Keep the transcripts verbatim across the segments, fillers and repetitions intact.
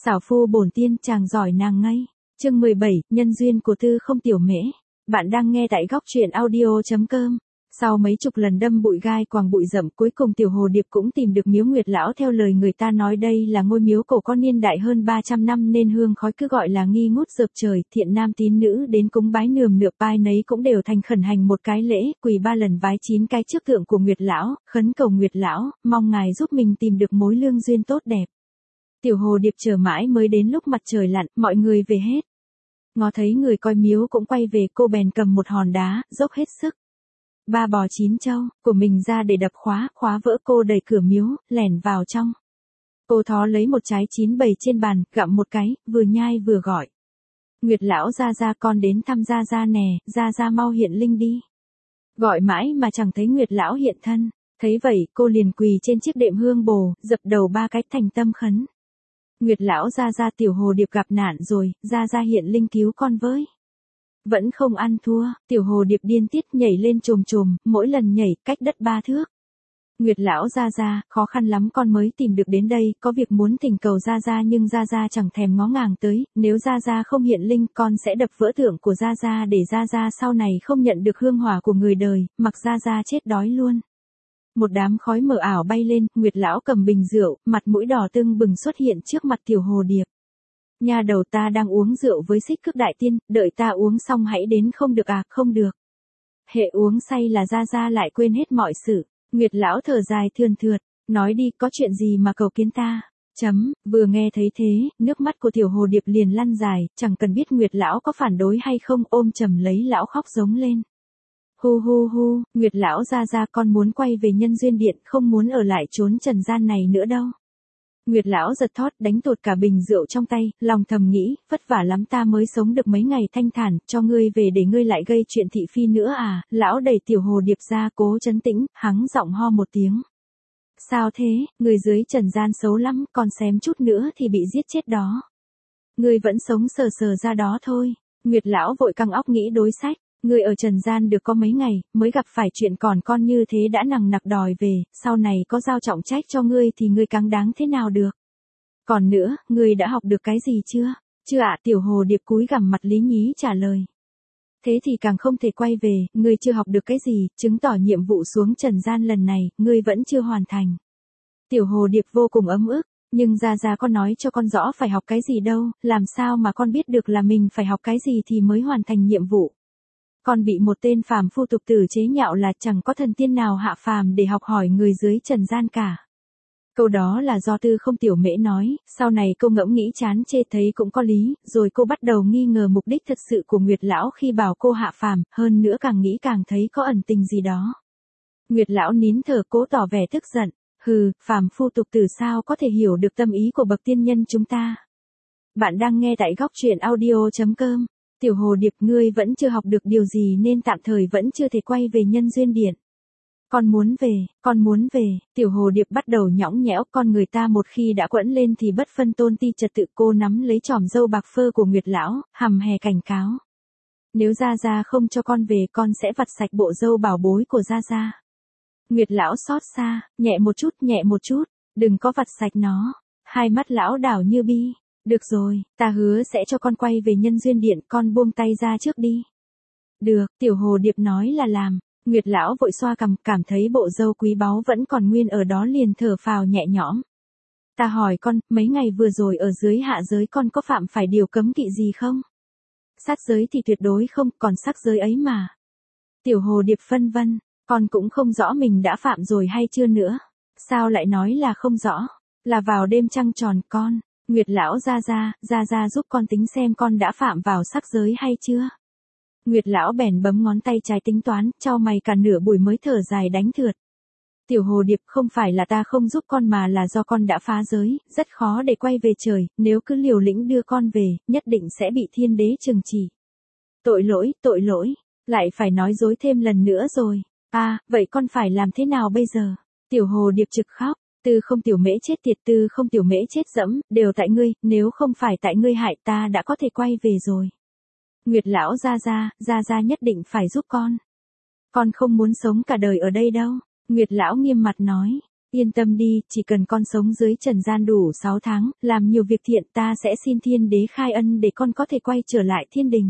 Xảo phu bổn tiên chàng giỏi nàng ngây. Chương mười bảy, nhân duyên của Tư Không Tiểu Mễ. Bạn đang nghe tại góc truyện audio chấm com. Sau mấy chục lần đâm bụi gai quàng bụi rậm, cuối cùng Tiểu Hồ Điệp cũng tìm được miếu Nguyệt lão. Theo lời người ta nói đây là ngôi miếu cổ có niên đại hơn ba trăm năm nên hương khói cứ gọi là nghi ngút dợp trời. Thiện nam tín nữ đến cúng bái nườm nượp, ai nấy cũng đều thành khẩn hành một cái lễ, quỳ ba lần vái chín cái trước tượng của Nguyệt lão, khấn cầu Nguyệt lão, mong ngài giúp mình tìm được mối lương duyên tốt đẹp. Tiểu Hồ Điệp chờ mãi mới đến lúc mặt trời lặn, mọi người về hết. Ngó thấy người coi miếu cũng quay về, cô bèn cầm một hòn đá, dốc hết sức. Ba bò chín trâu của mình ra để đập khóa, khóa vỡ, cô đẩy cửa miếu, lẻn vào trong. Cô thó lấy một trái chín bày trên bàn, gặm một cái, vừa nhai vừa gọi. Nguyệt lão gia gia, con đến thăm gia gia nè, gia gia mau hiện linh đi. Gọi mãi mà chẳng thấy Nguyệt lão hiện thân. Thấy vậy, cô liền quỳ trên chiếc đệm hương bồ, dập đầu ba cái thành tâm khấn. Nguyệt lão gia gia, Tiểu Hồ Điệp gặp nạn rồi, gia gia hiện linh cứu con với. Vẫn không ăn thua, Tiểu Hồ Điệp điên tiết nhảy lên chồm chồm, mỗi lần nhảy cách đất ba thước. Nguyệt lão gia gia, khó khăn lắm con mới tìm được đến đây, có việc muốn thỉnh cầu gia gia nhưng gia gia chẳng thèm ngó ngàng tới, nếu gia gia không hiện linh con sẽ đập vỡ tượng của gia gia để gia gia sau này không nhận được hương hỏa của người đời, mặc gia gia chết đói luôn. Một đám khói mờ ảo bay lên, Nguyệt lão cầm bình rượu, mặt mũi đỏ tưng bừng xuất hiện trước mặt Tiểu Hồ Điệp. Nhà đầu, ta đang uống rượu với Xích Cước đại tiên, đợi ta uống xong hãy đến. Không được à? Không được. Hệ uống say là gia gia lại quên hết mọi sự. Nguyệt lão thở dài thườn thượt, nói đi, có chuyện gì mà cầu kiến ta? Chấm, vừa nghe thấy thế, nước mắt của Tiểu Hồ Điệp liền lăn dài, chẳng cần biết Nguyệt lão có phản đối hay không, ôm chầm lấy lão khóc giống lên. Hu hu hu, Nguyệt lão gia gia, con muốn quay về nhân duyên điện, không muốn ở lại chốn trần gian này nữa đâu. Nguyệt lão giật thót, đánh tột cả bình rượu trong tay, lòng thầm nghĩ, vất vả lắm ta mới sống được mấy ngày thanh thản, cho ngươi về để ngươi lại gây chuyện thị phi nữa à? Lão đẩy Tiểu Hồ Điệp ra, cố trấn tĩnh, hắng giọng ho một tiếng. Sao thế, người dưới trần gian xấu lắm, còn xém chút nữa thì bị giết chết đó. Ngươi vẫn sống sờ sờ ra đó thôi. Nguyệt lão vội căng óc nghĩ đối sách. Ngươi ở trần gian được có mấy ngày, mới gặp phải chuyện còn con như thế đã nằng nặc đòi về, sau này có giao trọng trách cho ngươi thì ngươi cáng đáng thế nào được. Còn nữa, ngươi đã học được cái gì chưa? Chưa ạ, Tiểu Hồ Điệp cúi gằm mặt lý nhí trả lời. Thế thì càng không thể quay về, ngươi chưa học được cái gì, chứng tỏ nhiệm vụ xuống trần gian lần này, ngươi vẫn chưa hoàn thành. Tiểu Hồ Điệp vô cùng ấm ức, nhưng gia gia con nói cho con rõ phải học cái gì đâu, làm sao mà con biết được là mình phải học cái gì thì mới hoàn thành nhiệm vụ. Còn bị một tên phàm phu tục tử chế nhạo là chẳng có thần tiên nào hạ phàm để học hỏi người dưới trần gian cả. Câu đó là do Tư Không Tiểu Mễ nói, sau này cô ngẫm nghĩ chán chê thấy cũng có lý, rồi cô bắt đầu nghi ngờ mục đích thật sự của Nguyệt lão khi bảo cô hạ phàm, hơn nữa càng nghĩ càng thấy có ẩn tình gì đó. Nguyệt lão nín thở cố tỏ vẻ tức giận, hừ, phàm phu tục tử sao có thể hiểu được tâm ý của bậc tiên nhân chúng ta. Bạn đang nghe tại góc truyện audio chấm com. Tiểu Hồ Điệp, ngươi vẫn chưa học được điều gì nên tạm thời vẫn chưa thể quay về nhân duyên điện. Con muốn về, con muốn về, Tiểu Hồ Điệp bắt đầu nhõng nhẽo, con người ta một khi đã quẫn lên thì bất phân tôn ti trật tự. Cô nắm lấy chòm râu bạc phơ của Nguyệt lão, hầm hè cảnh cáo. Nếu gia gia không cho con về con sẽ vặt sạch bộ râu bảo bối của gia gia. Nguyệt lão xót xa, nhẹ một chút, nhẹ một chút, đừng có vặt sạch nó. Hai mắt lão đảo như bi. Được rồi, ta hứa sẽ cho con quay về nhân duyên điện, con buông tay ra trước đi. Được, Tiểu Hồ Điệp nói là làm. Nguyệt lão vội xoa cằm, cảm thấy bộ râu quý báu vẫn còn nguyên ở đó liền thở phào nhẹ nhõm. Ta hỏi con, mấy ngày vừa rồi ở dưới hạ giới con có phạm phải điều cấm kỵ gì không? Sát giới thì tuyệt đối không, còn sắc giới ấy mà. Tiểu Hồ Điệp phân vân, con cũng không rõ mình đã phạm rồi hay chưa nữa. Sao lại nói là không rõ? Là vào đêm trăng tròn con. Nguyệt lão gia gia, gia gia giúp con tính xem con đã phạm vào sắc giới hay chưa. Nguyệt lão bèn bấm ngón tay trái tính toán, chau mày cả nửa buổi mới thở dài đánh thượt. Tiểu Hồ Điệp, không phải là ta không giúp con mà là do con đã phá giới, rất khó để quay về trời, nếu cứ liều lĩnh đưa con về, nhất định sẽ bị thiên đế trừng trị. Tội lỗi, tội lỗi, lại phải nói dối thêm lần nữa rồi. À, vậy con phải làm thế nào bây giờ? Tiểu Hồ Điệp trực khóc. Tư Không Tiểu Mễ chết tiệt, Tư Không Tiểu Mễ chết dẫm, đều tại ngươi, nếu không phải tại ngươi hại ta đã có thể quay về rồi. Nguyệt lão gia gia, gia gia nhất định phải giúp con. Con không muốn sống cả đời ở đây đâu. Nguyệt lão nghiêm mặt nói. Yên tâm đi, chỉ cần con sống dưới trần gian đủ sáu tháng, làm nhiều việc thiện ta sẽ xin thiên đế khai ân để con có thể quay trở lại thiên đình.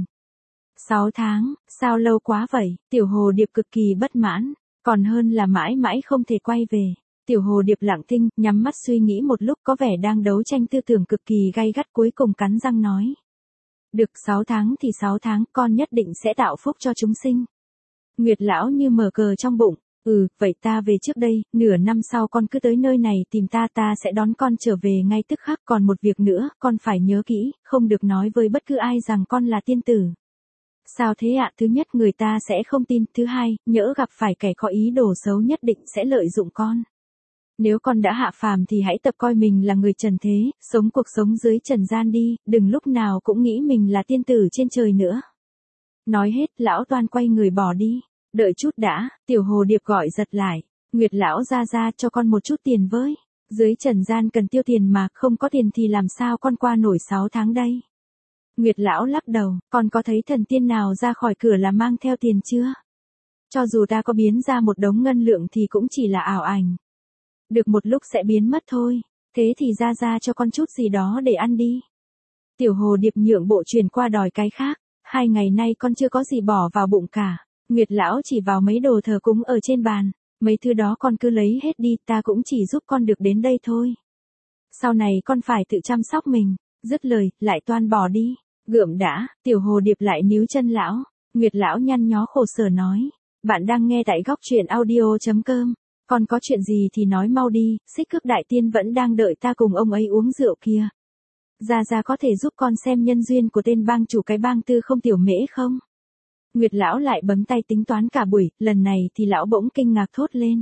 sáu tháng, sao lâu quá vậy? Tiểu hồ điệp cực kỳ bất mãn, còn hơn là mãi mãi không thể quay về. Tiểu hồ điệp lặng thinh, nhắm mắt suy nghĩ một lúc có vẻ đang đấu tranh tư tưởng cực kỳ gay gắt, cuối cùng cắn răng nói. Được, sáu tháng thì sáu tháng, con nhất định sẽ tạo phúc cho chúng sinh. Nguyệt lão như mở cờ trong bụng, ừ, vậy ta về trước đây, nửa năm sau con cứ tới nơi này tìm ta, ta sẽ đón con trở về ngay tức khắc. Còn một việc nữa, con phải nhớ kỹ, không được nói với bất cứ ai rằng con là tiên tử. Sao thế ạ? Thứ nhất, người ta sẽ không tin, thứ hai, nhỡ gặp phải kẻ có ý đồ xấu nhất định sẽ lợi dụng con. Nếu con đã hạ phàm thì hãy tập coi mình là người trần thế, sống cuộc sống dưới trần gian đi, đừng lúc nào cũng nghĩ mình là tiên tử trên trời nữa. Nói hết, lão toan quay người bỏ đi. Đợi chút đã, tiểu hồ điệp gọi giật lại. Nguyệt lão ra ra cho con một chút tiền với. Dưới trần gian cần tiêu tiền mà, không có tiền thì làm sao con qua nổi sáu tháng đây. Nguyệt lão lắc đầu, con có thấy thần tiên nào ra khỏi cửa là mang theo tiền chưa? Cho dù ta có biến ra một đống ngân lượng thì cũng chỉ là ảo ảnh. Được một lúc sẽ biến mất thôi, thế thì ra ra cho con chút gì đó để ăn đi. Tiểu hồ điệp nhượng bộ truyền qua đòi cái khác, hai ngày nay con chưa có gì bỏ vào bụng cả. Nguyệt lão chỉ vào mấy đồ thờ cúng ở trên bàn, mấy thứ đó con cứ lấy hết đi, ta cũng chỉ giúp con được đến đây thôi. Sau này con phải tự chăm sóc mình, dứt lời, lại toan bỏ đi. Gượm đã, tiểu hồ điệp lại níu chân lão, Nguyệt lão nhăn nhó khổ sở nói, bạn đang nghe tại góc truyện audio.com. Còn có chuyện gì thì nói mau đi, Xích Cước đại tiên vẫn đang đợi ta cùng ông ấy uống rượu kia. Gia Gia có thể giúp con xem nhân duyên của tên bang chủ cái bang Tư Không Tiểu Mễ không? Nguyệt lão lại bấm tay tính toán cả buổi, lần này thì lão bỗng kinh ngạc thốt lên.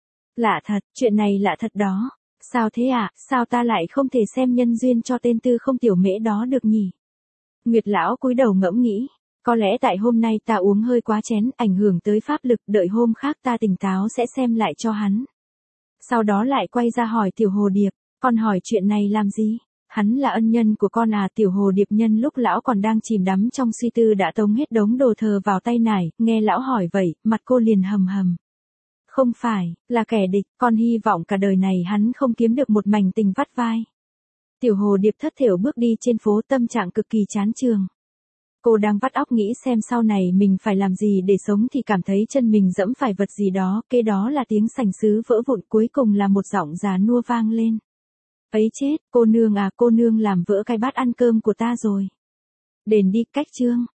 Lạ thật, chuyện này lạ thật đó. Sao thế ạ, à? Sao ta lại không thể xem nhân duyên cho tên Tư Không Tiểu Mễ đó được nhỉ? Nguyệt lão cúi đầu ngẫm nghĩ. Có lẽ tại hôm nay ta uống hơi quá chén, ảnh hưởng tới pháp lực, đợi hôm khác ta tỉnh táo sẽ xem lại cho hắn. Sau đó lại quay ra hỏi tiểu hồ điệp, con hỏi chuyện này làm gì? Hắn là ân nhân của con à? Tiểu hồ điệp nhân lúc lão còn đang chìm đắm trong suy tư đã tống hết đống đồ thờ vào tay nải, nghe lão hỏi vậy, mặt cô liền hầm hầm. Không phải, là kẻ địch, con hy vọng cả đời này hắn không kiếm được một mảnh tình vắt vai. Tiểu hồ điệp thất thểu bước đi trên phố, tâm trạng cực kỳ chán chường. Cô đang vắt óc nghĩ xem sau này mình phải làm gì để sống thì cảm thấy chân mình dẫm phải vật gì đó, kế đó là tiếng sành sứ vỡ vụn, cuối cùng là một giọng già nua vang lên. Ấy chết, cô nương à, cô nương làm vỡ cái bát ăn cơm của ta rồi. Đền đi, cách chương.